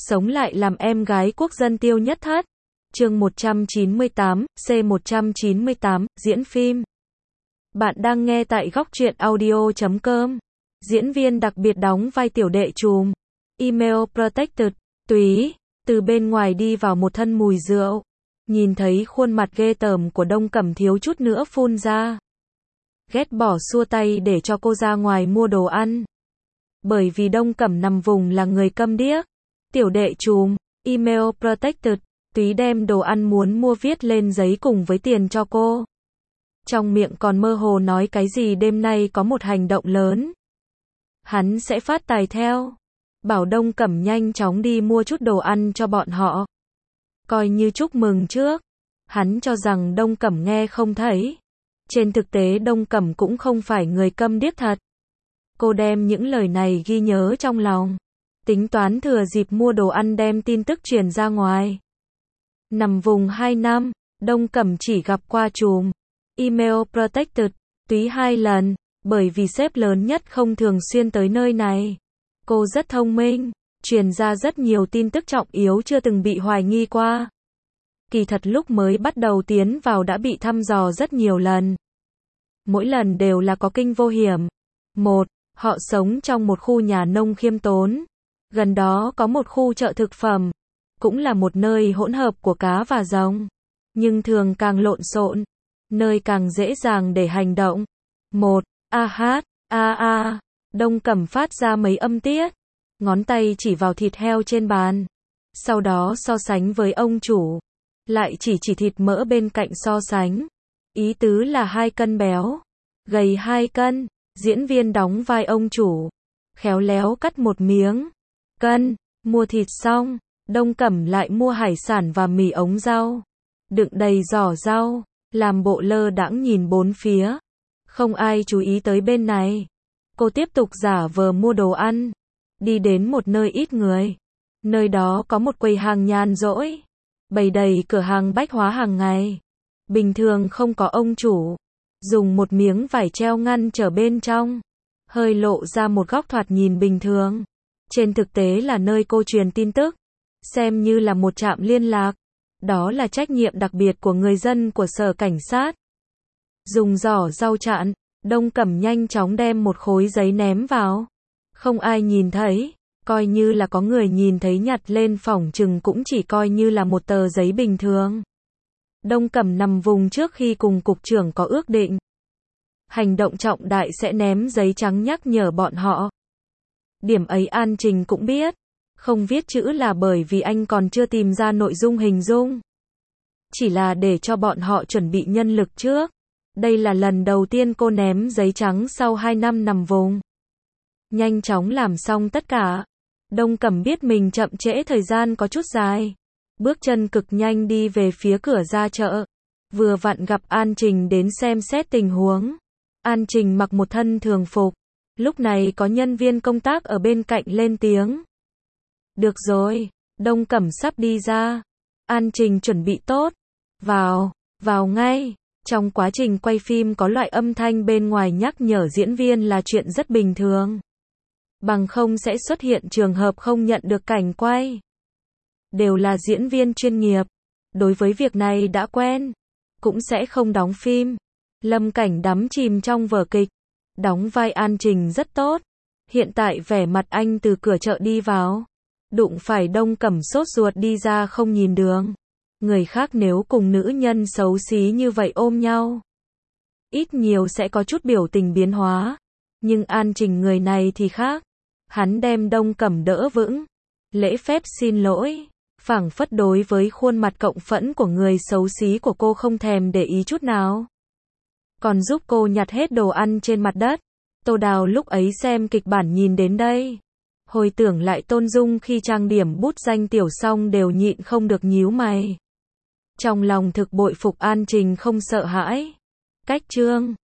sống lại làm em gái quốc dân Tiêu Nhất Thất. Chương 198, C198, diễn phim. Bạn đang nghe tại góc truyện audio.com. Diễn viên đặc biệt đóng vai tiểu đệ trùm. Email protected. Túy. Từ bên ngoài đi vào một thân mùi rượu. Nhìn thấy khuôn mặt ghê tởm của Đông Cẩm thiếu chút nữa phun ra. Ghét bỏ xua tay để cho cô ra ngoài mua đồ ăn. Bởi vì Đông Cẩm nằm vùng là người câm điếc. Tiểu đệ trùm. Email protected. Túy đem đồ ăn muốn mua viết lên giấy cùng với tiền cho cô. Trong miệng còn mơ hồ nói cái gì đêm nay có một hành động lớn. Hắn sẽ phát tài theo. Bảo Đông Cẩm nhanh chóng đi mua chút đồ ăn cho bọn họ. Coi như chúc mừng trước. Hắn cho rằng Đông Cẩm nghe không thấy. Trên thực tế Đông Cẩm cũng không phải người câm điếc thật. Cô đem những lời này ghi nhớ trong lòng. Tính toán thừa dịp mua đồ ăn đem tin tức truyền ra ngoài. Nằm vùng 2 năm, Đông Cẩm chỉ gặp qua trùm. Email protected. Túy 2 lần. Bởi vì sếp lớn nhất không thường xuyên tới nơi này. Cô rất thông minh. Truyền ra rất nhiều tin tức trọng yếu chưa từng bị hoài nghi qua. Kỳ thật lúc mới bắt đầu tiến vào đã bị thăm dò rất nhiều lần. Mỗi lần đều là có kinh vô hiểm. Một, họ sống trong một khu nhà nông khiêm tốn. Gần đó có một khu chợ thực phẩm. Cũng là một nơi hỗn hợp của cá và rồng. Nhưng thường càng lộn xộn. Nơi càng dễ dàng để hành động. Một, Đông Cẩm phát ra mấy âm tiết. Ngón tay chỉ vào thịt heo trên bàn. Sau đó so sánh với ông chủ. Lại chỉ thịt mỡ bên cạnh so sánh. Ý tứ là 2 cân béo. Gầy 2 cân. Diễn viên đóng vai ông chủ. Khéo léo cắt một miếng. Cân. Mua thịt xong. Đông Cẩm lại mua hải sản và mì ống rau. Đựng đầy giỏ rau. Làm bộ lơ đãng nhìn bốn phía. Không ai chú ý tới bên này. Cô tiếp tục giả vờ mua đồ ăn. Đi đến một nơi ít người. Nơi đó có một quầy hàng nhàn rỗi. Bày đầy cửa hàng bách hóa hàng ngày. Bình thường không có ông chủ. Dùng một miếng vải treo ngăn trở bên trong. Hơi lộ ra một góc thoạt nhìn bình thường. Trên thực tế là nơi cô truyền tin tức. Xem như là một trạm liên lạc. Đó là trách nhiệm đặc biệt của người dân của sở cảnh sát. Dùng giỏ rau chặn. Đông Cẩm nhanh chóng đem một khối giấy ném vào. Không ai nhìn thấy. Coi như là có người nhìn thấy nhặt lên phỏng chừng cũng chỉ coi như là một tờ giấy bình thường. Đông Cẩm nằm vùng trước khi cùng cục trưởng có ước định. Hành động trọng đại sẽ ném giấy trắng nhắc nhở bọn họ. Điểm ấy An Trình cũng biết. Không viết chữ là bởi vì anh còn chưa tìm ra nội dung hình dung. Chỉ là để cho bọn họ chuẩn bị nhân lực trước. Đây là lần đầu tiên cô ném giấy trắng sau 2 năm nằm vùng. Nhanh chóng làm xong tất cả. Đông Cẩm biết mình chậm trễ thời gian có chút dài. Bước chân cực nhanh đi về phía cửa ra chợ. Vừa vặn gặp An Trình đến xem xét tình huống. An Trình mặc một thân thường phục. Lúc này có nhân viên công tác ở bên cạnh lên tiếng. Được rồi, Đông Cẩm sắp đi ra. An Trình chuẩn bị tốt. Vào ngay. Trong quá trình quay phim có loại âm thanh bên ngoài nhắc nhở diễn viên là chuyện rất bình thường. Bằng không sẽ xuất hiện trường hợp không nhận được cảnh quay. Đều là diễn viên chuyên nghiệp. Đối với việc này đã quen. Cũng sẽ không đóng phim. Lâm Cảnh đắm chìm trong vở kịch. Đóng vai An Trình rất tốt. Hiện tại vẻ mặt anh từ cửa chợ đi vào. Đụng phải Đông Cẩm sốt ruột đi ra không nhìn đường. Người khác nếu cùng nữ nhân xấu xí như vậy ôm nhau. Ít nhiều sẽ có chút biểu tình biến hóa. Nhưng An Trình người này thì khác. Hắn đem Đông Cẩm đỡ vững. Lễ phép xin lỗi. Phảng phất đối với khuôn mặt cộng phẫn của người xấu xí của cô không thèm để ý chút nào. Còn giúp cô nhặt hết đồ ăn trên mặt đất. Tô Đào lúc ấy xem kịch bản nhìn đến đây. Hồi tưởng lại Tôn Dung khi trang điểm bút danh tiểu xong đều nhịn không được nhíu mày. Trong lòng thực bội phục An Trình không sợ hãi. Cách chương